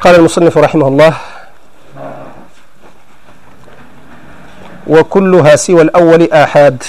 قال المصنف رحمه الله: وكلها سوى الأول آحاد.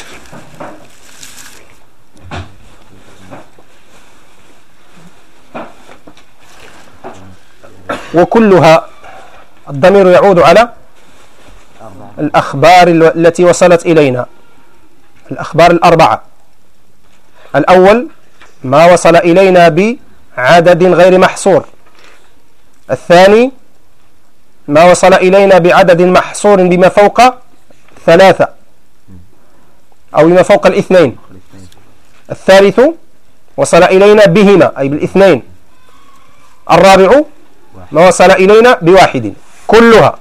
وكلها الضمير يعود على الأخبار التي وصلت إلينا، الأخبار الأربعة. الأول ما وصل إلينا بعدد غير محصور، الثاني ما وصل إلينا بعدد محصور بما فوق 3 أو بما فوق 2، الثالث وصل إلينا بهما أي بالاثنين، الرابع ما وصل إلينا ب1. كلها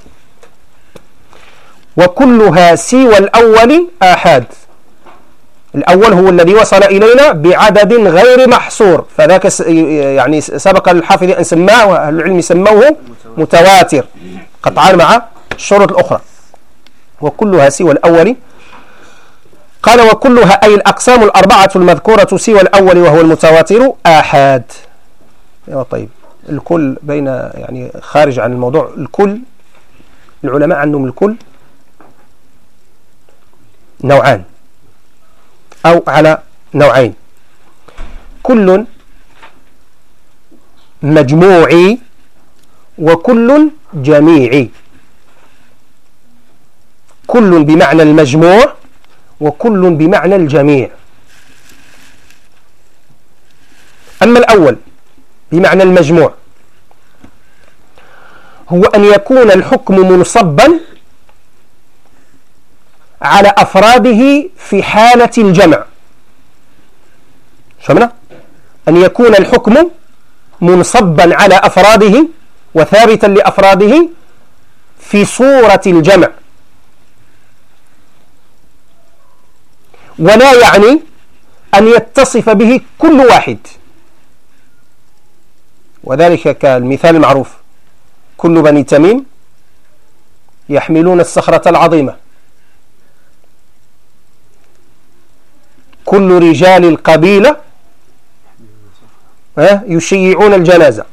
وكلها سوى الأول آحاد. الأول هو الذي وصل إلينا بعدد غير محصور، فذاك يعني سبق الحافظ أن سماه وأهل العلم سموه متواتر قطعا مع الشروط الأخرى. وكلها سوى الأول. قال: وكلها أي الأقسام الأربعة المذكورة سوى الأول وهو المتواتر آحاد. طيب، الكل بين يعني خارج عن الموضوع. الكل العلماء عندهم الكل نوعان أو على نوعين: كل مجموعي وكل جميعي. كل بمعنى المجموع وكل بمعنى الجميع. أما الأول بمعنى المجموع هو أن يكون الحكم منصبا على أفراده في حالة الجمع. شمنا أن يكون الحكم منصبا على أفراده وثابتا لأفراده في صورة الجمع، ولا يعني أن يتصف به كل واحد. وذلك كالمثال المعروف: كل بني تميم يحملون الصخرة العظيمة، كل رجال القبيلة يشيعون الجنازة.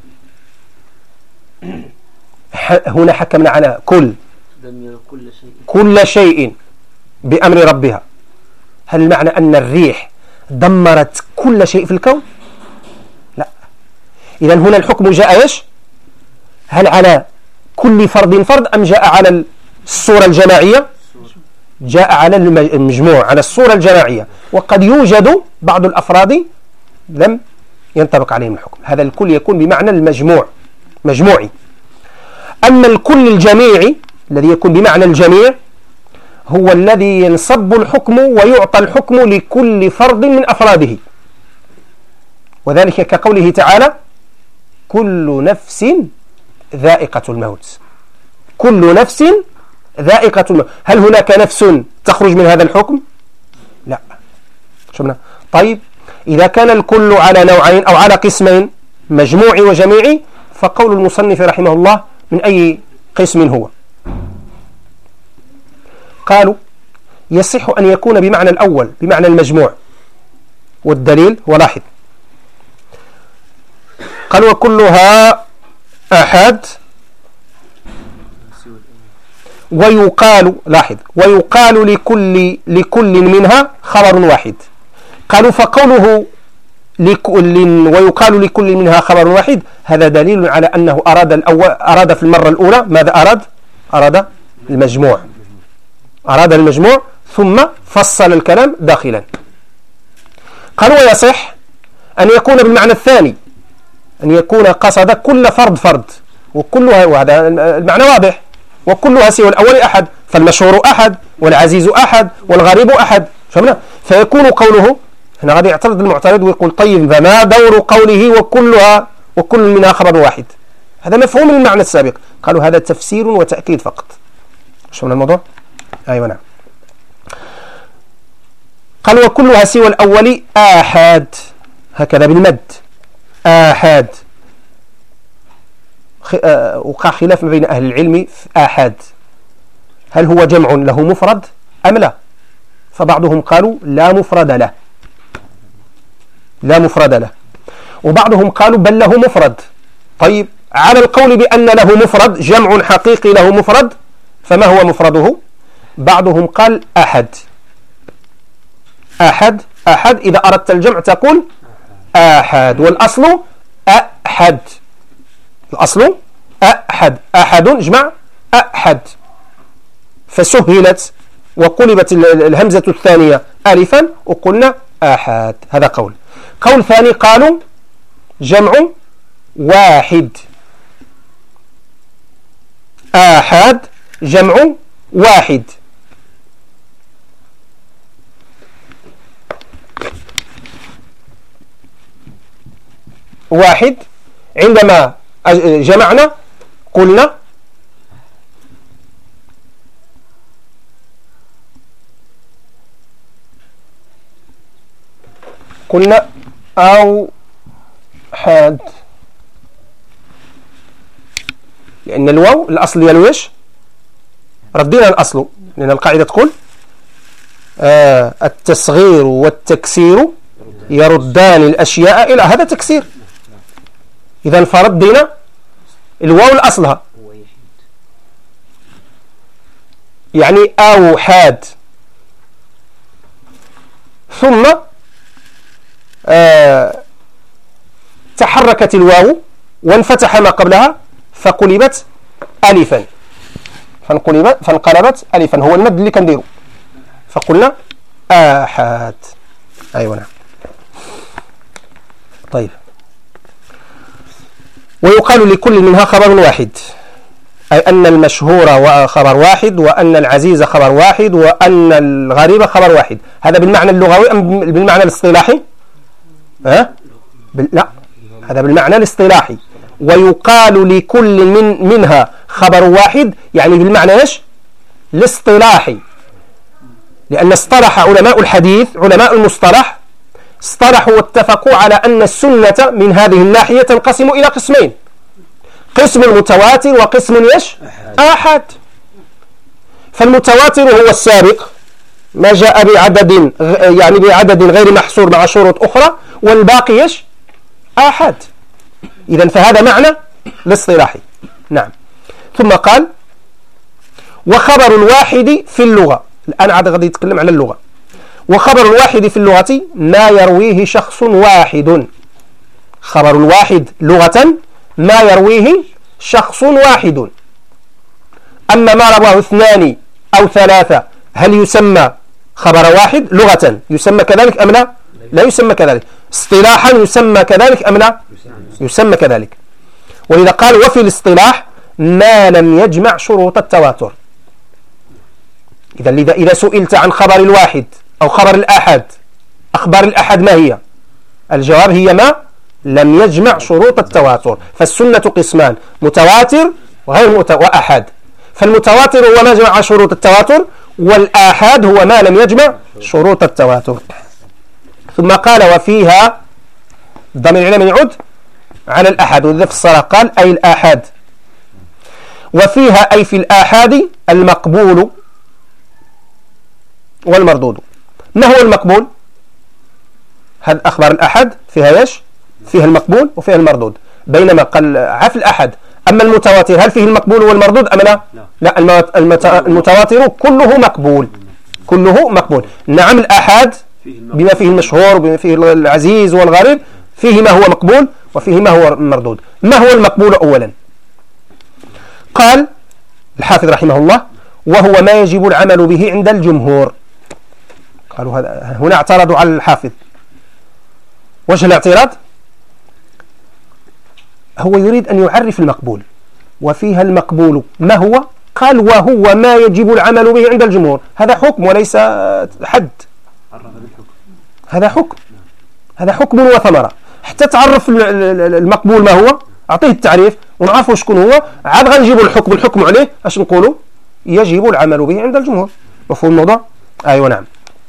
هنا حكمنا على كل شيء بأمر ربها. هل المعنى أن الريح دمرت كل شيء في الكون؟ لا. إذن هنا الحكم جاء إيش؟ هل على كل فرد فرد أم جاء على الصورة الجماعية؟ جاء على المجموع، على الصورة الجماعية. وقد يوجد بعض الأفراد لم ينطبق عليهم الحكم. هذا الكل يكون بمعنى المجموع، مجموعي. أما الكل الجميعي الذي يكون بمعنى الجميع هو الذي ينصب الحكم ويعطى الحكم لكل فرد من أفراده. وذلك كقوله تعالى: كل نفس ذائقة الموت. كل نفس ذائقة الموت. هل هناك نفس تخرج من هذا الحكم؟ لا. شفنا؟ طيب، إذا كان الكل على نوعين أو على قسمين، مجموعي وجميعي، فقول المصنف رحمه الله من أي قسم هو؟ قالوا: يصح أن يكون بمعنى الأول بمعنى المجموع، والدليل ولاحظ. قالوا: وكلها آحاد. ويقال، لاحظ، ويقال لكل منها خبر واحد. قالوا: فقوله لكل ويقال لكل منها خبر واحد هذا دليل على أنه أراد في المرة الأولى ماذا أراد المجموع، أراد المجموع ثم فصل الكلام داخلا. قالوا: ويصح أن يكون بالمعنى الثاني، أن يكون قصد كل فرد وكلها، وهذا المعنى واضح. وكلها سوى الأول أحد، فالمشهور أحد والعزيز أحد والغريب أحد. فهمنا؟ فيكون قوله هنا غادي يعترض المعترض ويقول: طيب، فما دور قوله وكل منها خبر واحد؟ هذا مفهوم من المعنى السابق. قالوا: هذا تفسير وتأكيد فقط. شفنا الموضوع؟ أيوة نعم. قالوا: وكلها سوى الأول آحاد، هكذا بالمد، آحاد. وقع خلاف ما بين أهل العلم في آحاد، هل هو جمع له مفرد أم لا؟ فبعضهم قالوا لا مفرد له، لا مفرد له، وبعضهم قالوا بل له مفرد. طيب، على القول بأن له مفرد، جمع حقيقي له مفرد، فما هو مفرده؟ بعضهم قال أحد. أحد أحد إذا أردت الجمع تقول أحد، والأصل أحد، الأصل أحد، أحد جمع أحد، فسهلت وقلبت الهمزة الثانية ألفا وقلنا أحد. هذا قول. قول ثاني قالوا جمع واحد، آحاد جمع واحد. واحد عندما جمعنا قلنا أو حاد، لأن الواو الأصل ديالو ايش؟ ردينا الأصل، لأن القاعدة تقول التصغير والتكسير يردان الأشياء إلى، هذا تكسير، إذا فردينا الواو الأصلها يعني أوحاد، ثم تحركت الواو وانفتح ما قبلها فقلبت ألفا، فانقلبت ألفا، هو المد اللي كنديرو، فقلنا آحاد. أيوة نعم. طيب، ويقال لكل منها خبر واحد، أي أن المشهور خبر واحد، وأن العزيز خبر واحد، وأن الغريب خبر واحد. هذا بالمعنى اللغوي أم بالمعنى الاصطلاحي؟ لا، هذا بالمعنى الاصطلاحي. ويقال لكل منها خبر واحد يعني بالمعنى ايش؟ الاصطلاحي، لأن اصطلح علماء الحديث، علماء المصطلح اصطلحوا واتفقوا على أن السنة من هذه الناحية تنقسم إلى قسمين، قسم متواتر وقسم ايش؟ آحاد. فالمتواتر هو السابق، ما جاء بعدد يعني بعدد غير محصور مع شروط أخرى، والباقي ايش؟ آحاد. إذن فهذا معنى الاصطلاحي. نعم. ثم قال وخبر الواحد في اللغة، الآن عاد غادي يتكلم على اللغة. وخبر الواحد في اللغة ما يرويه شخص واحد. خبر الواحد لغة ما يرويه شخص واحد. أما ما رواه اثنان أو ثلاثة هل يسمى خبر واحد لغة؟ يسمى كذلك أم لا؟ لا يسمى كذلك. اصطلاحا يسمى كذلك أم لا؟ يسمى كذلك. ولذا قال وفي الاصطلاح ما لم يجمع شروط التواتر. إذا سئلت عن خبر الواحد أو خبر الآحاد، أخبار الآحاد ما هي؟ الجواب هي ما لم يجمع شروط التواتر. فالسنة قسمان، متواتر وغير وآحاد. فالمتواتر هو ما جمع شروط التواتر، والآحاد هو ما لم يجمع شروط التواتر. ثم قال وفيها الضمير العلم يعود على الآحاد، وإذا في الصلاة قال أي الآحاد. وفيها أي في الآحاد المقبول والمردود. ما هو المقبول؟ هذا أخبار الآحاد فيها ايش؟ فيها المقبول وفيها المردود، بينما قال عف الآحاد. أما المتواتر هل فيه المقبول والمردود أم لا؟ لا، المتواتر كله مقبول، كله مقبول. نعم الآحاد بما فيه المشهور وبما فيه العزيز والغريب فيه ما هو مقبول وفيه ما هو مردود. ما هو المقبول أولا؟ قال الحافظ رحمه الله وهو ما يجب العمل به عند الجمهور. قالوا هنا اعترضوا على الحافظ. وجه الاعتراض؟ هو يريد أن يعرف المقبول، وفيها المقبول ما هو؟ قال وهو ما يجب العمل به عند الجمهور. هذا حكم وليس حد، هذا حكم، هذا حكم وثمرة. حتى تعرف المقبول ما هو، أعطيه التعريف ونعرفه شكون هو، عاد غنجيبوا الحكم عليه اش نقولوا؟ يجب العمل به عند الجمهور. مفهوم الموضوع؟ أيوة نعم.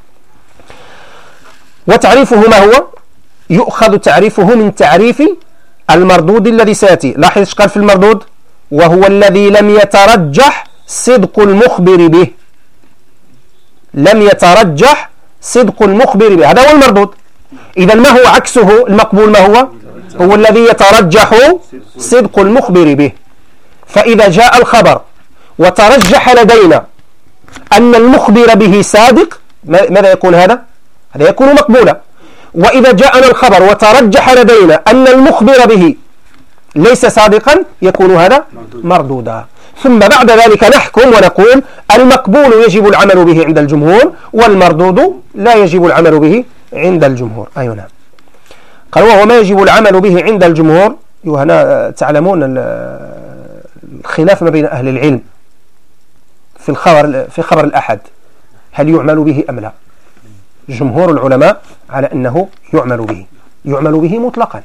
وتعريفه ما هو؟ يؤخذ تعريفه من تعريف المردود الذي سيأتي. لاحظ ايش قال في المردود؟ وهو الذي لم يترجح صدق المخبر به. لم يترجح صدق المخبر به، هذا هو المردود. إذا ما هو عكسه المقبول؟ ما هو؟ هو الذي يترجح صدق المخبر به. فإذا جاء الخبر وترجح لدينا أن المخبر به صادق، ماذا يكون هذا؟ هذا يكون مقبولا. وإذا جاءنا الخبر وترجح لدينا أن المخبر به ليس صادقا، يكون هذا مردودا. ثم بعد ذلك نحكم ونقول المقبول يجب العمل به عند الجمهور، والمردود لا يجب العمل به عند الجمهور. أيوة نعم. قال وهو ما يجب العمل به عند الجمهور. هنا تعلمون الخلاف ما بين أهل العلم في خبر الأحد، هل يعمل به أم لا؟ جمهور العلماء على أنه يعمل به مطلقا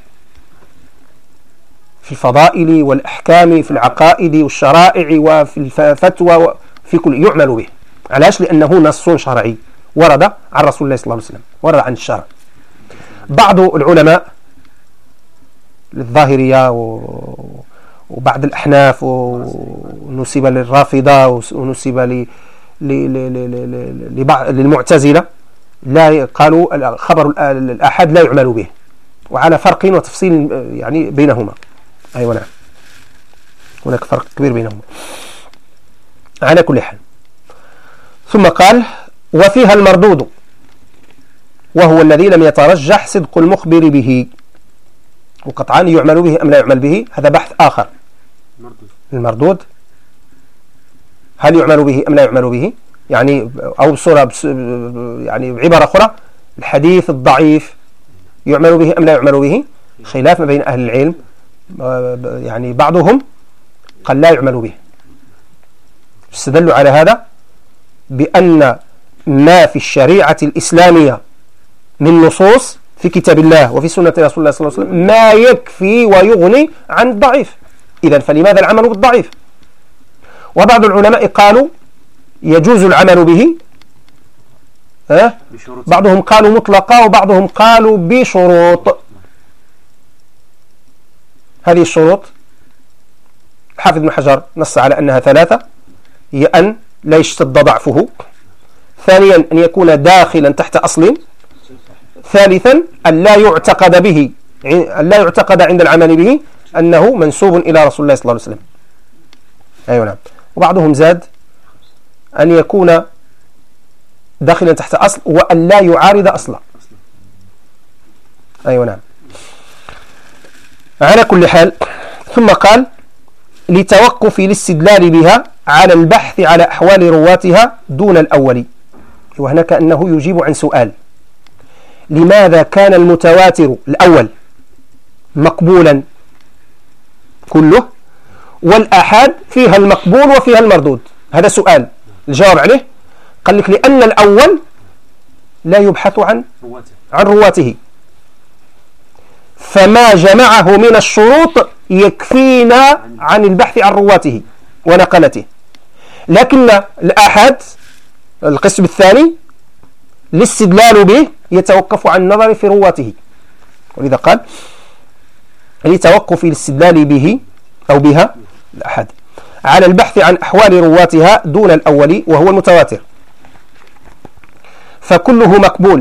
في الفضائل والأحكام، في العقائد والشرائع وفي الفتوى، في كل يعمل به. علاش؟ لأنه نص شرعي ورد عن رسول الله صلى الله عليه وسلم، ورد عن الشرع. بعض العلماء للظاهرية وبعض الأحناف ونسب للرافضة ونسب للمعتزلة لا قالوا خبر الأحد لا يعمل به، وعلى فرق وتفصيل يعني بينهما. أيوة نعم، هناك فرق كبير بينهما على كل حال. ثم قال وفيها المردود وهو الذي لم يترجح صدق المخبر به. وقطعا يعمل به أم لا يعمل به، هذا بحث آخر. المردود هل يعمل به أم لا يعمل به، يعني أو بصورة يعني بعبارة أخرى الحديث الضعيف يعمل به أم لا يعمل به، خلاف ما بين أهل العلم. يعني بعضهم قال لا يعمل به، استدلوا على هذا بأن ما في الشريعة الإسلامية من نصوص في كتاب الله وفي سنة رسول الله صلى الله عليه وسلم ما يكفي ويغني عن الضعيف، إذن فلماذا العمل بالضعيف؟ وبعض العلماء قالوا يجوز العمل به، بعضهم قالوا مطلقا وبعضهم قالوا بشروط. هذه الشروط حافظ ابن حجر نص على أنها ثلاثة، هي أن لا يشتد ضعفه، ثانيا أن يكون داخلا تحت أصل، ثالثا أن لا يعتقد عند العمل به أنه منسوب إلى رسول الله صلى الله عليه وسلم. أيوة نعم. وبعضهم زاد أن يكون داخلا تحت أصل وأن لا يعارض أصلا. أيوة نعم. على كل حال ثم قال لتوقف الاستدلال بها على البحث على أحوال رواتها دون الأول. وهنا كأنه يجيب عن سؤال: لماذا كان المتواتر الأول مقبولا كله والآحاد فيها المقبول وفيها المردود؟ هذا سؤال. الجواب عليه قال لك لأن الأول لا يبحث عن رواته، فما جمعه من الشروط يكفينا عن البحث عن رواته ونقلته. لكن الآحاد القسم الثاني الاستدلال به يتوقف عن النظر في رواته، ولذا قال لتوقف الاستدلال به أو بها الآحاد على البحث عن أحوال رواتها دون الأول وهو المتواتر، فكله مقبول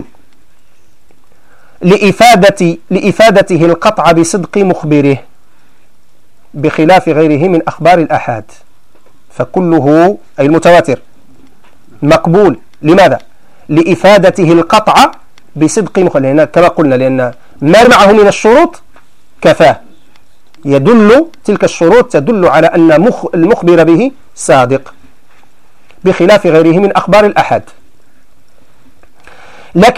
لإفادته القطع بصدق مخبره بخلاف غيره من أخبار الآحاد. فكله أي المتواتر مقبول، لماذا؟ لإفادته القطع بصدق مخبره، لأن كما قلنا لأن ما معه من الشروط كفاه، تلك الشروط تدل على أن المخبر به صادق بخلاف غيره من أخبار الآحاد. لكن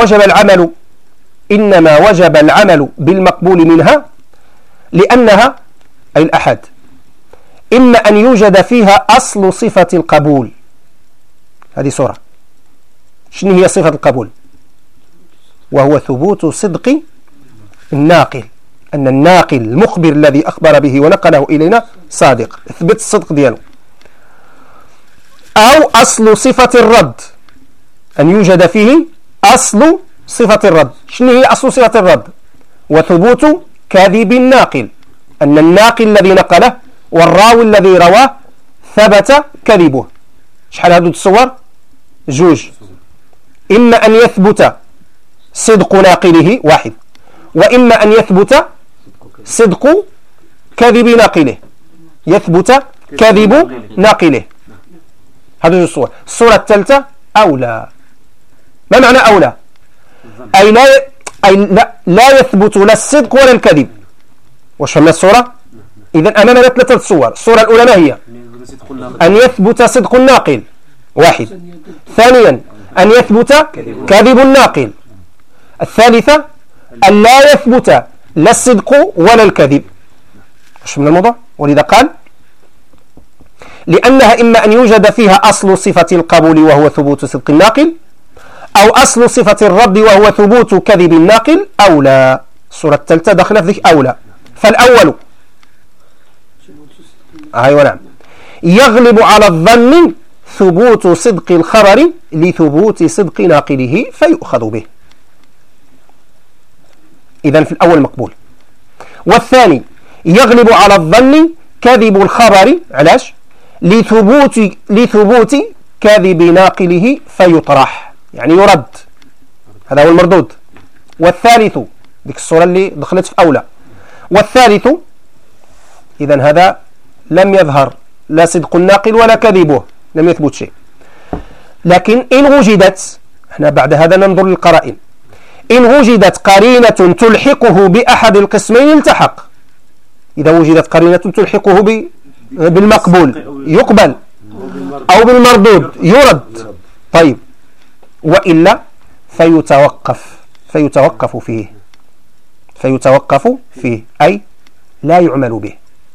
إنما وجب العمل بالمقبول منها لأنها أي الآحاد إما أن يوجد فيها أصل صفة القبول. هذه صورة. شنو هي صفة القبول؟ وهو ثبوت صدق الناقل، أن الناقل المخبر الذي أخبر به ونقله إلينا صادق، اثبت الصدق دياله. أو أصل صفة الرد، أن يوجد فيه أصل صفة الرد. شنو هي أصل صفة الرد؟ وثبوت كذب الناقل، أن الناقل الذي نقله والراوي الذي رواه ثبت كذبه. شحال هذو التصور؟ جوج. إما أن يثبت صدق ناقله واحد، وإما أن يثبت صدق كذب ناقله، يثبت كذب ناقله. هذه الصورة. الصورة الثالثة أولى. ما معنى أولى؟ أي لا يثبت لا الصدق ولا الكذب. واش فهمنا الصورة؟ إذن أمامنا ثلاثة صور. الصورة الأولى ما هي؟ أن يثبت صدق الناقل، واحد. ثانيا أن يثبت كذب الناقل. الثالثة أن لا يثبت لا الصدق ولا الكذب. واش من الموضوع؟ ولذا قال لأنها إما أن يوجد فيها أصل صفة القبول وهو ثبوت صدق الناقل، أو أصل صفة الرد وهو ثبوت كذب الناقل، أو لا. الصورة الثالثة داخلة في ذيك أولى. فالأول أيوة نعم يغلب على الظن ثبوت صدق الخبر لثبوت صدق ناقله فيؤخذ به. إذن في الأول مقبول. والثاني يغلب على الظن كذب الخبر، علاش؟ لثبوت كذب ناقله فيطرح، يعني يرد. هذا هو المردود. والثالث ديك الصورة اللي دخلت في أولى. والثالث إذن هذا لم يظهر لا صدق الناقل ولا كذبه، لم يثبت شيء. لكن إن وجدت، احنا بعد هذا ننظر للقرائن، إن وجدت قرينة تلحقه بأحد القسمين التحق. إذا وجدت قرينة تلحقه بالمقبول يقبل، أو بالمردود يرد. طيب، وإلا فيتوقف فيه أي لا يعمل به.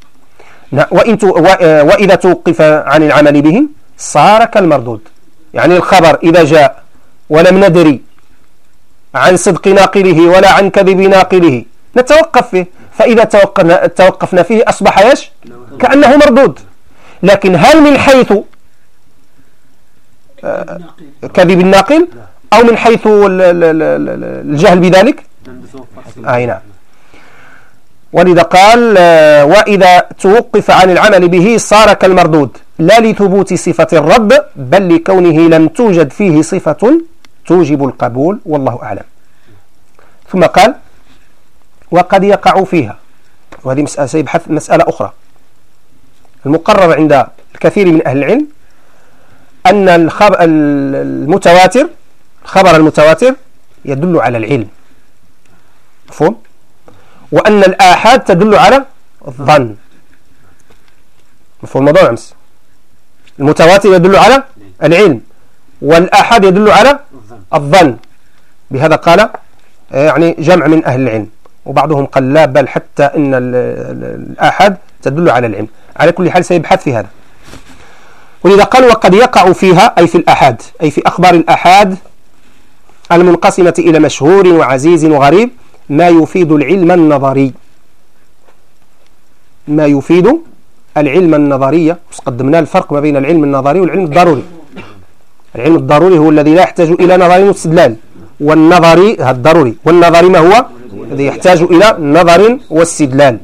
وإذا توقف عن العمل به صار كالمردود. يعني الخبر إذا جاء ولم ندري عن صدق ناقله ولا عن كذب ناقله نتوقف فيه، فإذا توقفنا فيه أصبح ايش؟ كأنه مردود. لكن هل من حيث كذب الناقل أو من حيث الجهل بذلك؟ أي نعم. ولذا قال وإذا توقف عن العمل به صار كالمردود، لا لثبوت صفة الرد بل لكونه لم توجد فيه صفة توجب القبول، والله أعلم. ثم قال وقد يقع فيها، وهذه مسألة سيبحث مسألة أخرى. المقرر عند الكثير من أهل العلم أن الخبر المتواتر يدل على العلم، مفهوم؟ وأن الآحاد تدل على الظن، مفهوم الموضوع أمس؟ المتواتر يدل على العلم والآحاد يدل على الظن. بهذا قال يعني جمع من أهل العلم، وبعضهم قال لا، بل حتى إن الآحاد تدل على العلم. على كل حال سيبحث في هذا. ولذا قال وقد يقع فيها أي في الآحاد، أي في أخبار الآحاد المنقسمة إلى مشهور وعزيز وغريب ما يفيد العلم النظري. ما يفيد العلم النظري. قدمنا الفرق ما بين العلم النظري والعلم الضروري. العلم الضروري هو الذي لا يحتاج إلى نظر واستدلال، والنظري الضروري، والنظري ما هو؟ الذي يحتاج إلى نظر واستدلال.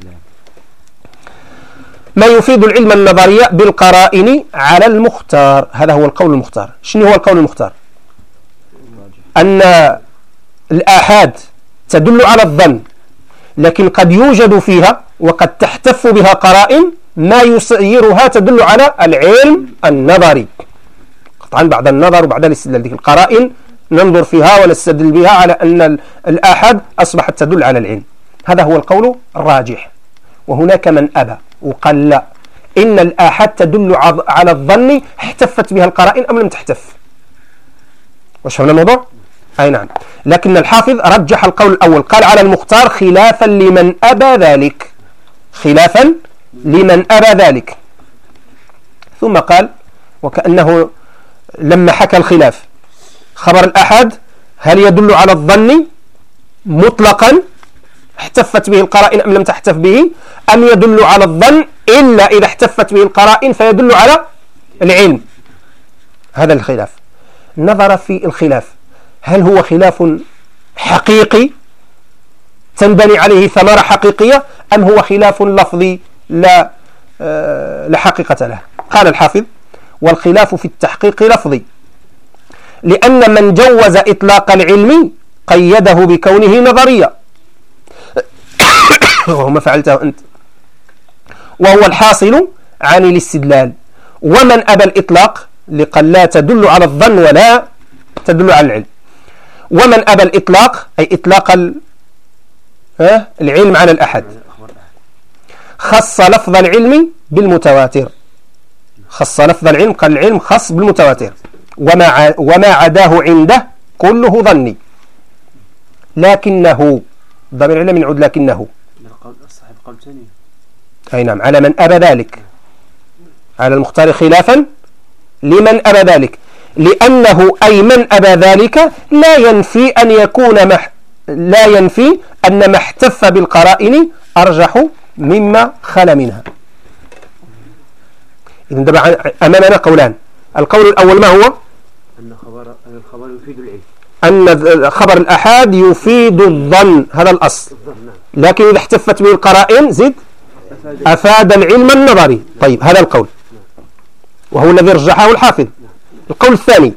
ما يفيد العلم النظري بالقرائن على المختار. هذا هو القول المختار. شنو هو القول المختار؟ أن الآحاد تدل على الظن، لكن قد يوجد فيها وقد تحتف بها قرائن ما يصيرها تدل على العلم النظري. قطعا بعد النظر وبعد الاستدلال، ذيك القرائن ننظر فيها ونستدل بها على أن الآحاد أصبحت تدل على العلم. هذا هو القول الراجح. وهناك من أبى وقال لا، إن الآحاد تدل على الظن احتفت بها القرائن أم لم تحتف. وش هنا الموضوع؟ أي نعم. لكن الحافظ رجح القول الأول، قال على المختار خلافا لمن أبى ذلك، خلافا لمن أبى ذلك. ثم قال وكأنه لما حكى الخلاف، خبر الآحاد هل يدل على الظن مطلقا احتفت به القرائن أم لم تحتف به، أم يدل على الظن إلا إذا احتفت به القرائن فيدل على العلم؟ هذا الخلاف. نظر في الخلاف هل هو خلاف حقيقي تنبني عليه ثمرة حقيقية، أم هو خلاف لفظي لا حقيقة له. قال الحافظ والخلاف في التحقيق لفظي، لأن من جوز إطلاق العلم قيده بكونه نظريا وهو ما فعلته أنت، وهو الحاصل عن الاستدلال. ومن أبى الإطلاق لقد لا تدل على الظن ولا تدل على العلم. ومن أبى الإطلاق أي إطلاق العلم على الأحد خص لفظ العلم بالمتواتر. خص لفظ العلم، قال العلم خص بالمتواتر. وما عداه عنده كله ظني. لكنه ضمير العلم يعود لكنه صاحب قول ثاني. أي نعم، على من أبى ذلك، على المختار خلافا لمن أبى ذلك، لأنه أي من أبى ذلك لا ينفي أن يكون لا ينفي أن ما احتف بالقرائن أرجح مما خلا منها. إذن دابا أمامنا قولان. القول الأول ما هو؟ أن الخبر يفيد العلم، أن خبر الأحاد يفيد الظن، هذا الأصل. لكن إذا احتفت به القرائن زد أفاد العلم النظري. طيب هذا القول وهو الذي رجحه الحافظ. القول الثاني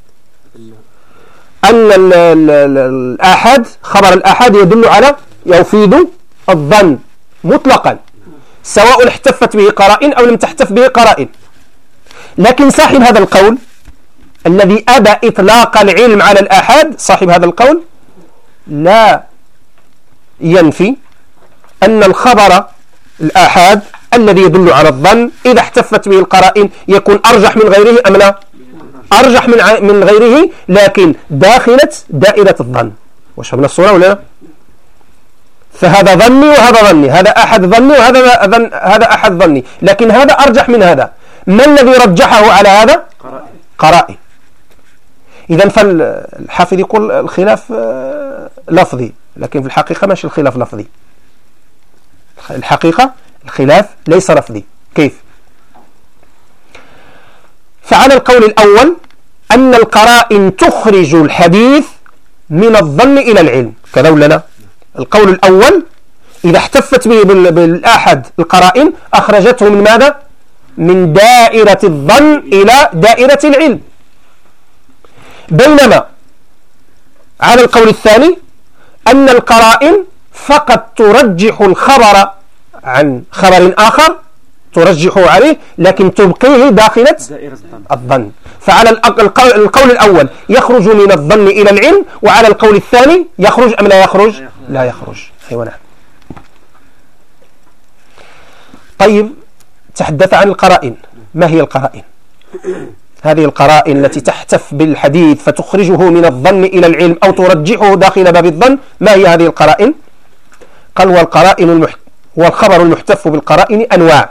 أن الأحد، خبر الأحد يدل على يفيد الظن مطلقا، سواء احتفت به قرائن أو لم تحتف به قرائن. لكن صاحب هذا القول الذي أبى إطلاق العلم على الأحد، صاحب هذا القول لا ينفي أن الخبر الآحاد الذي يدل على الظن إذا احتفت به القرائن يكون أرجح من غيره أم لا؟ أرجح من غيره، لكن داخلة دائرة الظن. وشفنا الصورة ولا لا؟ فهذا ظني وهذا ظني، هذا أحد ظني وهذا أحد ظني، لكن هذا أرجح من هذا. ما الذي رجحه على هذا؟ قرائن. إذن فالحافظ يقول الخلاف لفظي، لكن في الحقيقة ماشي الخلاف لفظي. الحقيقة الخلاف ليس لفظي. كيف؟ فعلى القول الأول أن القرائن تخرج الحديث من الظن إلى العلم، كذا ولا لا؟ القول الأول إذا احتفت به بالآحد القرائن أخرجته من ماذا؟ من دائرة الظن إلى دائرة العلم. بينما على القول الثاني أن القرائن فقط ترجح الخبر عن خبر آخر، ترجحه عليه لكن تبقيه داخلة الظن. فعلى القول الأول يخرج من الظن إلى العلم، وعلى القول الثاني يخرج أم لا يخرج؟ لا يخرج. أيوة نعم. طيب تحدث عن القرائن. ما هي القرائن؟ هذه القرائن التي تحتف بالحديث فتخرجه من الظن إلى العلم أو ترجحه داخل باب الظن، ما هي هذه القرائن؟ قال والقرائن والخبر المحتف بالقرائن أنواع،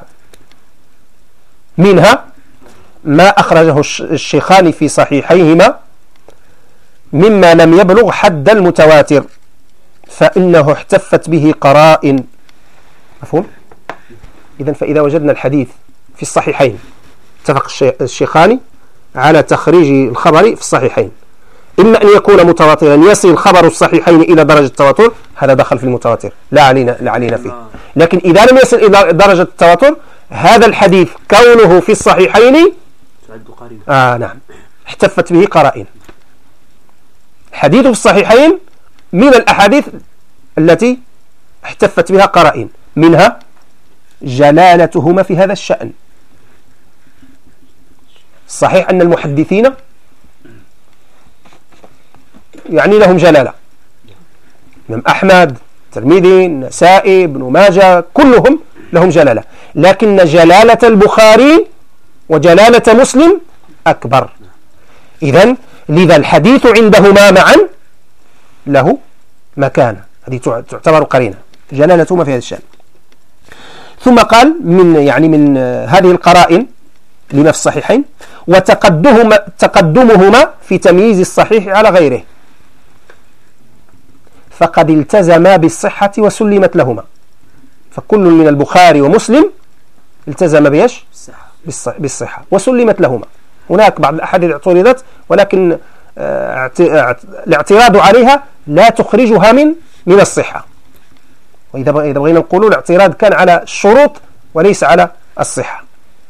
منها ما أخرجه الشيخان في صحيحيهما مما لم يبلغ حد المتواتر فإنه احتفت به قرائن. مفهوم؟ إذن فإذا وجدنا الحديث في الصحيحين اتفق الشيخان على تخريج الخبر في الصحيحين، إما أن يكون متواترا يصل خبر الصحيحين إلى درجة التواتر، هذا دخل في المتواتر لا علينا فيه. لكن إذا لم يصل إلى درجة التواتر هذا الحديث كونه في الصحيحين نعم احتفت به قرائن. حديث في الصحيحين من الأحاديث التي احتفت بها قرائن، منها جلالتهما في هذا الشأن. صحيح أن المحدثين يعني لهم جلالة، إمام أحمد، الترمذي، النسائي، ابن ماجه، كلهم لهم جلالة، لكن جلالة البخاري وجلالة مسلم أكبر. إذن لذا الحديث عندهما معا له مكانة، هذه تعتبر قرينة جلالتهما في هذا الشأن. ثم قال من هذه القرائن لما في الصحيحين وتقدمهما في تمييز الصحيح على غيره، فقد التزما بالصحة وسلمت لهما. فكل من البخاري ومسلم التزم بيش بالصحة وسلمت لهما. هناك بعض الأحاديث اعترضت، ولكن الاعتراض عليها لا تخرجها من الصحة. وإذا بغينا نقول الاعتراض كان على الشروط وليس على الصحة.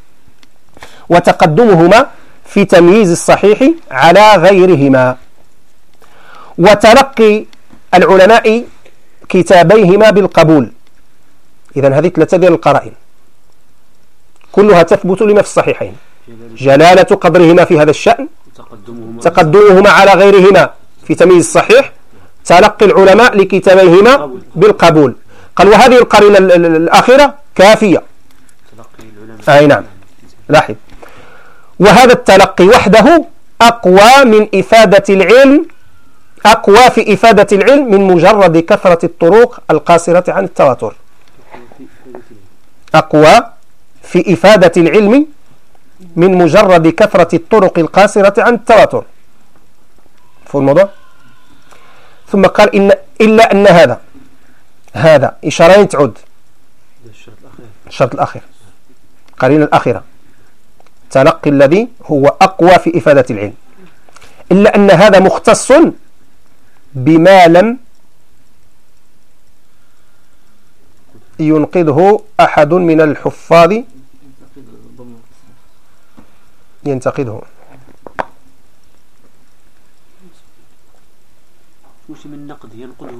وتقدمهما في تمييز الصحيح على غيرهما، وتلقي العلماء كتابيهما بالقبول إذن هذه 3 ديال القرائن كلها تثبت لما في الصحيحين: جلالة قدرهما في هذا الشأن، تقدمهما على غيرهما في تمييز الصحيح، تلقي العلماء لكتابيهما بالقبول. قال وهذه القرينة الأخيرة كافية. أي نعم، لاحظ، وهذا التلقي وحده أقوى من إفادة العلم، أقوى في إفادة العلم من مجرد كثرة الطرق القاصرة عن التواتر. أقوى في إفادة العلم من مجرد كثرة الطرق القاصرة عن التواتر. فهو الموضوع. ثم قال إلا أن هذا إشارين تعود الشرط الأخير، قرينة الأخيرة، تلقي الذي هو أقوى في إفادة العلم، إلا أن هذا مختص بما لم ينقذه أحد من الحفاظ ينتقده. مش من نقد ينقده،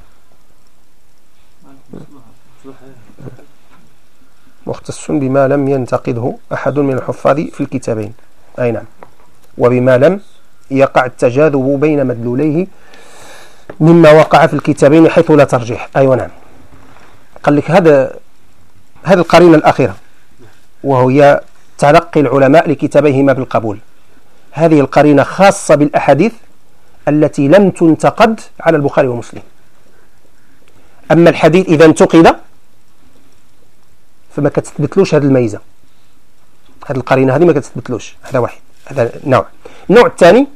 مختص بما لم ينتقده أحد من الحفاظ في الكتابين. أي نعم، وبما لم يقع التجاذب بين مدلوليه مما وقع في الكتابين حيث لا ترجيح. أيوة نعم. قال لك هذه القرينة الأخيرة وهي تلقي العلماء لكتابيهما بالقبول. هذه القرينة خاصة بالأحاديث التي لم تنتقد على البخاري ومسلم. أما الحديث إذا انتقد فما كتثبتلوش هذه الميزة، هذه القرينة هذه ما كتثبتلوش. هذا واحد، هذا نوع. النوع الثاني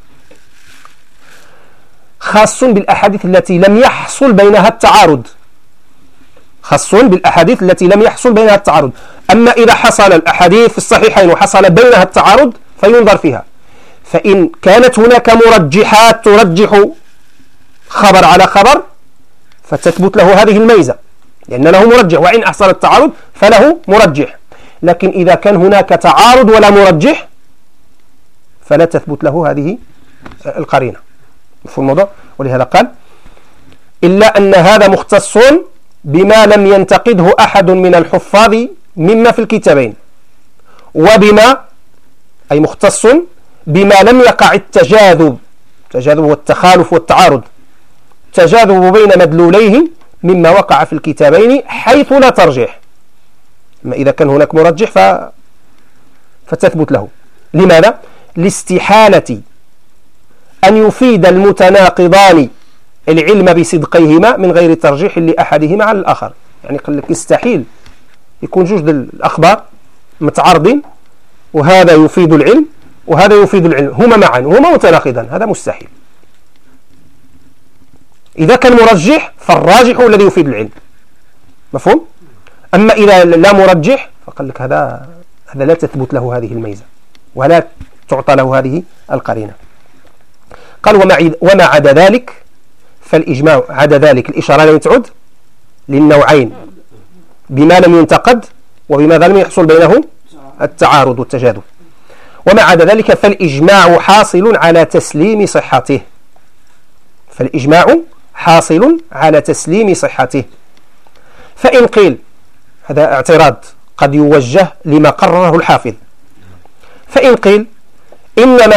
خاص بالأحاديث التي لم يحصل بينها التعارض، خاص بالأحاديث التي لم يحصل بينها التعارض. أما إذا حصل الأحاديث في الصحيحين وحصل بينها التعارض فينظر فيها، فإن كانت هناك مرجحات ترجح خبر على خبر فتثبت له هذه الميزة لأن له مرجح، وإن أحصل التعارض فله مرجح. لكن إذا كان هناك تعارض ولا مرجح فلا تثبت له هذه القرينة. مفهوم الموضوع؟ ولهذا قال إلا أن هذا مختص بما لم ينتقده أحد من الحفاظ مما في الكتابين، وبما أي مختص بما لم يقع التجاذب والتخالف والتعارض، تجاذب بين مدلوليه مما وقع في الكتابين حيث لا ترجيح. أما إذا كان هناك مرجح فتثبت له. لماذا؟ لاستحالة أن يفيد المتناقضان العلم بصدقيهما من غير ترجيح لأحدهما على الآخر. يعني قال لك يستحيل يكون جوج الأخبار متعارضين وهذا يفيد العلم وهذا يفيد العلم هما معا وهما متناقضان، هذا مستحيل. إذا كان مرجح فالراجح هو الذي يفيد العلم. مفهوم؟ أما إذا لا مرجح فقال لك هذا لا تثبت له هذه الميزة ولا تعطى له هذه القرينة. قال وما عدا ذلك فالإجماع، عدا ذلك الإشارة لم تعد للنوعين بما لم ينتقد وبما لم يحصل بينه التعارض والتجاذب. وما عدا ذلك فالإجماع حاصل على تسليم صحته، فالإجماع حاصل على تسليم صحته. فإن قيل، هذا اعتراض قد يوجه لما قرره الحافظ، فإن قيل إنما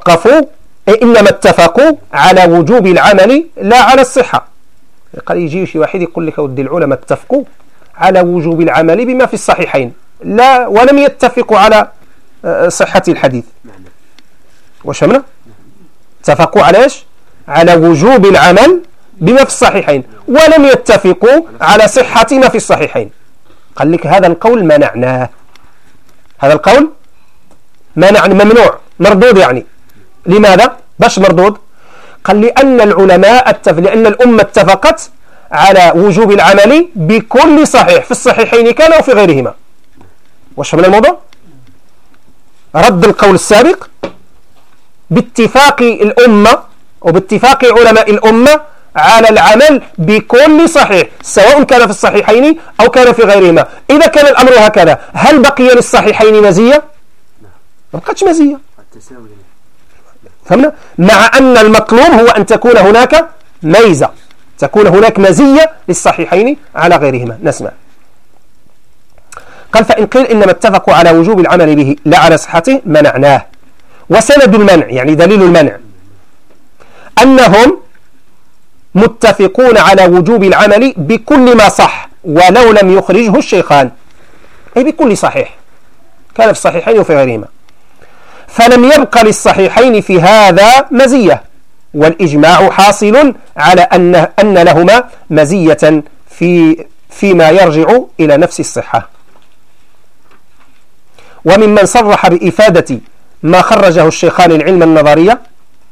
اتفقوا على وجوب العمل لا على الصحة. قال يجي شي واحد يقول لك ودي العلماء اتفقوا على وجوب العمل بما في الصحيحين لا ولم يتفقوا على صحة الحديث. وشمنا اتفقوا على ايش؟ على وجوب العمل بما في الصحيحين ولم يتفقوا على صحة ما في الصحيحين. قال لك هذا القول منعناه، هذا القول ممنوع مردود. يعني لماذا؟ باش مردود؟ قال لأن العلماء لأن الأمة اتفقت على وجوب العمل بكل صحيح في الصحيحين كان أو في غيرهما. وشمل الموضوع؟ رد القول السابق باتفاق الأمة وباتفاق علماء الأمة على العمل بكل صحيح سواء كان في الصحيحين أو كان في غيرهما. إذا كان الأمر هكذا هل بقي للصحيحين مزية؟ ما بقتش مزية. فهمنا؟ مع أن المطلوب هو أن تكون هناك ميزة، تكون هناك مزية للصحيحين على غيرهما. نسمع. قال فإن قيل إنما اتفقوا على وجوب العمل به لا على صحته منعناه. وسند المنع يعني دليل المنع أنهم متفقون على وجوب العمل بكل ما صح ولو لم يخرجه الشيخان، أي بكل صحيح كان في الصحيحين وفي غيرهما، فلم يبق للصحيحين في هذا مزية، والإجماع حاصل على أن لهما مزية فيما يرجع إلى نفس الصحة. وممن صرح بإفادة ما خرجه الشيخان العلم النظرية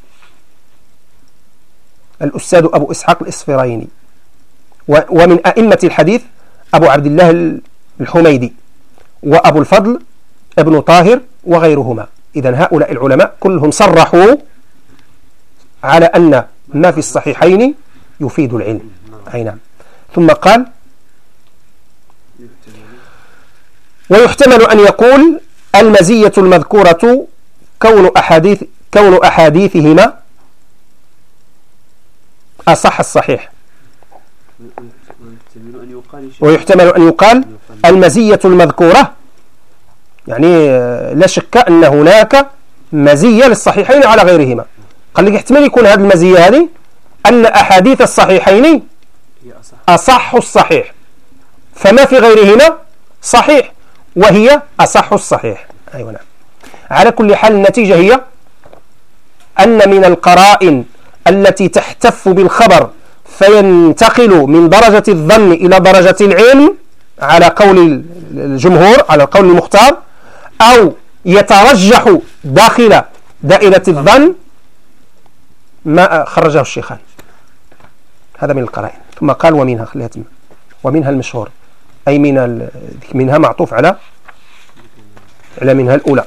الأستاذ أبو إسحاق الإصفريني، ومن أئمة الحديث أبو عبد الله الحميدي وأبو الفضل ابن طاهر وغيرهما. إذن هؤلاء العلماء كلهم صرحوا على أن ما في الصحيحين يفيد العلم. أي نعم. ثم قال ويحتمل أن يقول المزية المذكورة كون أحاديثهما أصح الصحيح. ويحتمل أن يقال المزية المذكورة يعني لا شك أن هناك مزية للصحيحين على غيرهما. قال لك احتمال يكون هذه المزية هذه أن أحاديث الصحيحين أصح الصحيح، فما في غيرهما صحيح وهي أصح الصحيح. أيوة نعم. على كل حال النتيجة هي أن من القرائن التي تحتف بالخبر فينتقل من درجة الظن إلى درجة العلم على قول الجمهور على قول المختار، أو يترجح داخل دائرة الظن ما خرجه الشيخان. هذا من القرائن. ثم قال ومنها خليها تم ومنها المشهور، أي منها معطوف على منها الأولى.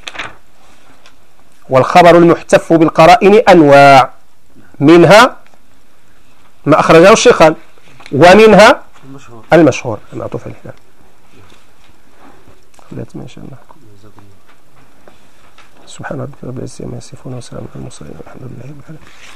والخبر المحتف بالقرائن أنواع، منها ما أخرجه الشيخان ومنها المشهور المعطوف عليه. خليها تم إن شاء الله. سبحان ربك رب العزة عما يصفون وسلام على المرسلين والحمد لله رب العالمين.